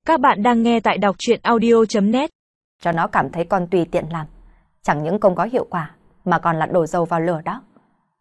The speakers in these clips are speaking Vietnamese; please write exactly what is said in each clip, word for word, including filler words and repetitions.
Các bạn đang nghe tại đọc truyện audio chấm net. Cho nó cảm thấy con tùy tiện làm, chẳng những không có hiệu quả mà còn là đổ dầu vào lửa đó.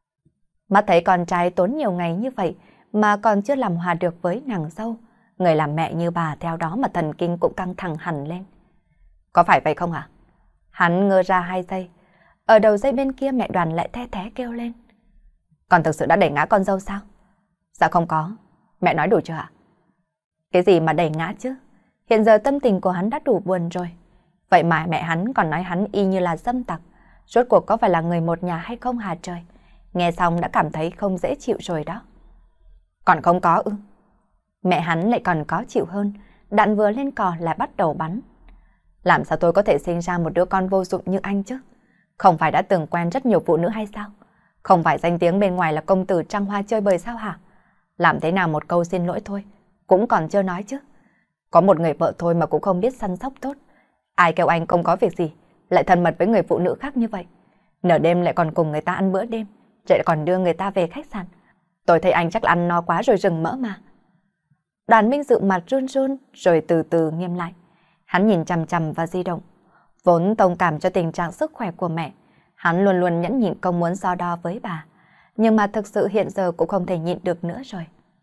Mắt thấy con trai tốn nhiều ngày như vậy mà còn chưa làm hòa được với nàng dâu, người làm mẹ như bà theo đó mà thần kinh cũng căng thẳng hẳn lên. Có phải vậy không hả? Hắn ngơ ra hai giây, ở đầu dây bên kia mẹ Đoàn lại the thé kêu lên. Con thực sự đã đẩy ngã con dâu sao? Dạ không có, mẹ nói đủ chưa ạ? Cái gì mà đẩy ngã chứ? Hiện giờ tâm tình của hắn đã đủ buồn rồi. Vậy mà mẹ hắn còn nói hắn y như là dâm tặc. Rốt cuộc có phải là người một nhà hay không hả trời? Nghe xong đã cảm thấy không dễ chịu rồi đó. Còn không có ư? Mẹ hắn lại còn có chịu hơn. Đạn vừa lên cò lại bắt đầu bắn. Làm sao tôi có thể sinh ra một đứa con vô dụng như anh chứ? Không phải đã từng quen rất nhiều phụ nữ hay sao? Không phải danh tiếng bên ngoài là công tử trăng hoa chơi bời sao hả? Làm thế nào một câu xin lỗi thôi cũng còn chưa nói chứ. Có một người vợ thôi mà cũng không biết săn sóc tốt. Ai kêu anh không có việc gì lại thân mật với người phụ nữ khác như vậy. Nửa đêm lại còn cùng người ta ăn bữa đêm, lại còn đưa người ta về khách sạn. Tôi thấy anh chắc là ăn no quá rồi rừng mỡ mà. Đoàn Minh Dự mặt run run rồi từ từ nghiêm lại. Hắn nhìn chằm chằm vào di động. Vốn thông cảm cho tình trạng sức khỏe của mẹ, hắn luôn luôn nhẫn nhịn không muốn so đo với bà. Nhưng mà thực sự hiện giờ cũng không thể nhịn được nữa rồi.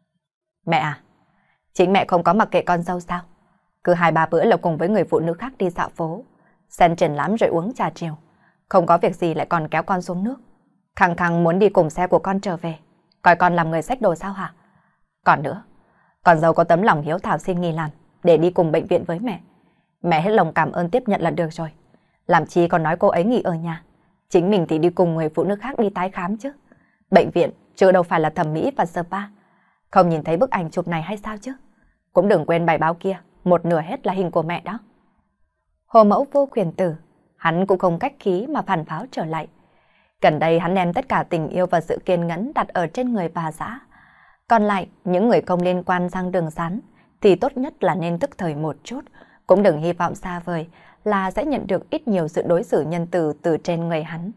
Mẹ à, chính mẹ không có mặc kệ con dâu sao? Cứ hai ba bữa là cùng với người phụ nữ khác đi dạo phố, xem triển lãm rồi uống trà chiều. Không có việc gì lại còn kéo con xuống nước. Khăng khăng muốn đi cùng xe của con trở về. Coi con làm người xách đồ sao hả? Còn nữa, con dâu có tấm lòng hiếu thảo xin nghỉ làm để đi cùng bệnh viện với mẹ. Mẹ hết lòng cảm ơn tiếp nhận là được rồi. Làm chi còn nói cô ấy nghỉ ở nhà. Chính mình thì đi cùng người phụ nữ khác đi tái khám chứ. Bệnh viện chứ đâu phải là thẩm mỹ và spa. Không nhìn thấy bức ảnh chụp này hay sao chứ? Cũng đừng quên bài báo kia, một nửa hết là hình của mẹ đó. Hồ mẫu vô quyền tử, hắn cũng không cách khí mà phản pháo trở lại. Gần đây hắn đem tất cả tình yêu và sự kiên nhẫn đặt ở trên người bà xã. Còn lại, những người không liên quan sang đường sán thì tốt nhất là nên tức thời một chút. Cũng đừng hy vọng xa vời là sẽ nhận được ít nhiều sự đối xử nhân từ từ trên người hắn.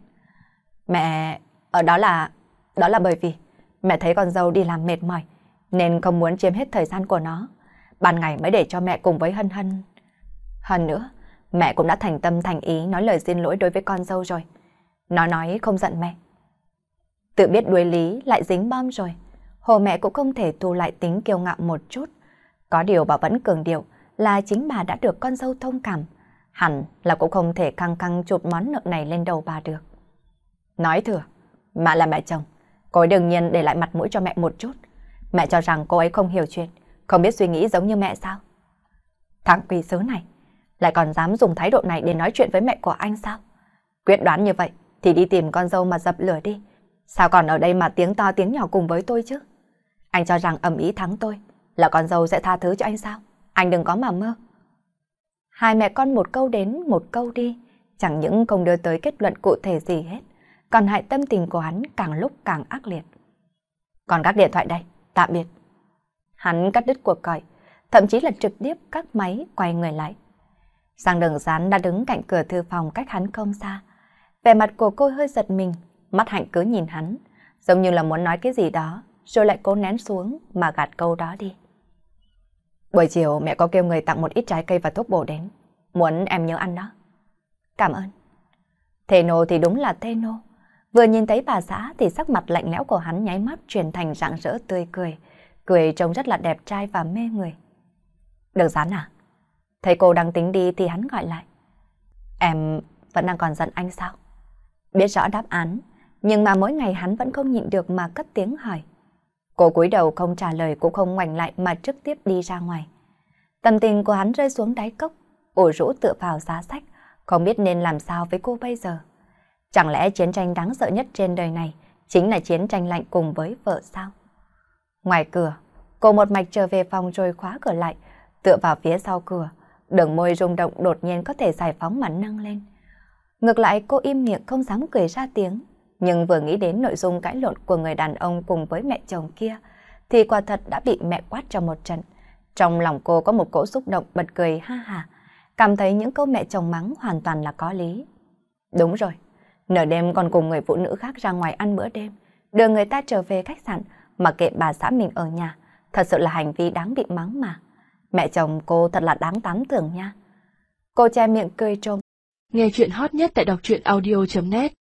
Mẹ, ở đó là... đó là bởi vì mẹ thấy con dâu đi làm mệt mỏi nên không muốn chiếm hết thời gian của nó. Ban ngày mới để cho mẹ cùng với Hân Hân. Hơn nữa, mẹ cũng đã thành tâm thành ý nói lời xin lỗi đối với con dâu rồi. Nó nói không giận mẹ. Tự biết đuối lý lại dính bom rồi. Hồ mẹ cũng không thể thu lại tính kiêu ngạo một chút. Có điều bà vẫn cường điệu là chính bà đã được con dâu thông cảm. Hẳn là cũng không thể căng căng chụp món nợ này lên đầu bà được. Nói thừa, mà là mẹ chồng, cô ấy đương nhiên để lại mặt mũi cho mẹ một chút. Mẹ cho rằng cô ấy không hiểu chuyện, không biết suy nghĩ giống như mẹ sao? Thằng quỷ sứ này, lại còn dám dùng thái độ này để nói chuyện với mẹ của anh sao? Quyết đoán như vậy thì đi tìm con dâu mà dập lửa đi. Sao còn ở đây mà tiếng to tiếng nhỏ cùng với tôi chứ? Anh cho rằng ầm ĩ thắng tôi là con dâu sẽ tha thứ cho anh sao? Anh đừng có mà mơ. Hai mẹ con một câu đến một câu đi, chẳng những không đưa tới kết luận cụ thể gì hết, còn hại tâm tình của hắn càng lúc càng ác liệt. Còn các điện thoại đây, tạm biệt. Hắn cắt đứt cuộc gọi, thậm chí là trực tiếp cắt máy quay người lại. Giang Đường Gián đã đứng cạnh cửa thư phòng cách hắn không xa. Vẻ mặt của cô hơi giật mình, mắt Hạnh cứ nhìn hắn, giống như là muốn nói cái gì đó, rồi lại cố nén xuống mà gạt câu đó đi. Buổi chiều mẹ có kêu người tặng một ít trái cây và thuốc bổ đến, muốn em nhớ ăn đó. Cảm ơn. Thê nô thì đúng là thê nô. Vừa nhìn thấy bà xã thì sắc mặt lạnh lẽo của hắn nháy mắt chuyển thành rạng rỡ tươi cười. Cười trông rất là đẹp trai và mê người. Đường Gián à? Thấy cô đang tính đi thì hắn gọi lại. Em vẫn đang còn giận anh sao? Biết rõ đáp án, nhưng mà mỗi ngày hắn vẫn không nhịn được mà cất tiếng hỏi. Cô cúi đầu không trả lời cũng không ngoảnh lại mà trực tiếp đi ra ngoài. Tâm tình của hắn rơi xuống đáy cốc, ủ rũ tựa vào giá sách, không biết nên làm sao với cô bây giờ. Chẳng lẽ chiến tranh đáng sợ nhất trên đời này chính là chiến tranh lạnh cùng với vợ sao? Ngoài cửa, cô một mạch trở về phòng rồi khóa cửa lại, tựa vào phía sau cửa, đường môi rung động đột nhiên có thể giải phóng mà nâng lên. Ngược lại cô im miệng không dám cười ra tiếng, nhưng vừa nghĩ đến nội dung cãi lộn của người đàn ông cùng với mẹ chồng kia, thì quả thật đã bị mẹ quát cho một trận. Trong lòng cô có một cỗ xúc động bật cười ha ha, cảm thấy những câu mẹ chồng mắng hoàn toàn là có lý. Đúng rồi, nửa đêm còn cùng người phụ nữ khác ra ngoài ăn bữa đêm, đưa người ta trở về khách sạn, mà kệ bà xã mình ở nhà, thật sự là hành vi đáng bị mắng mà. Mẹ chồng cô thật là đáng tán thưởng nha. Cô che miệng cười trộm. Nghe chuyện hot nhất tại đọc truyện audio chấm net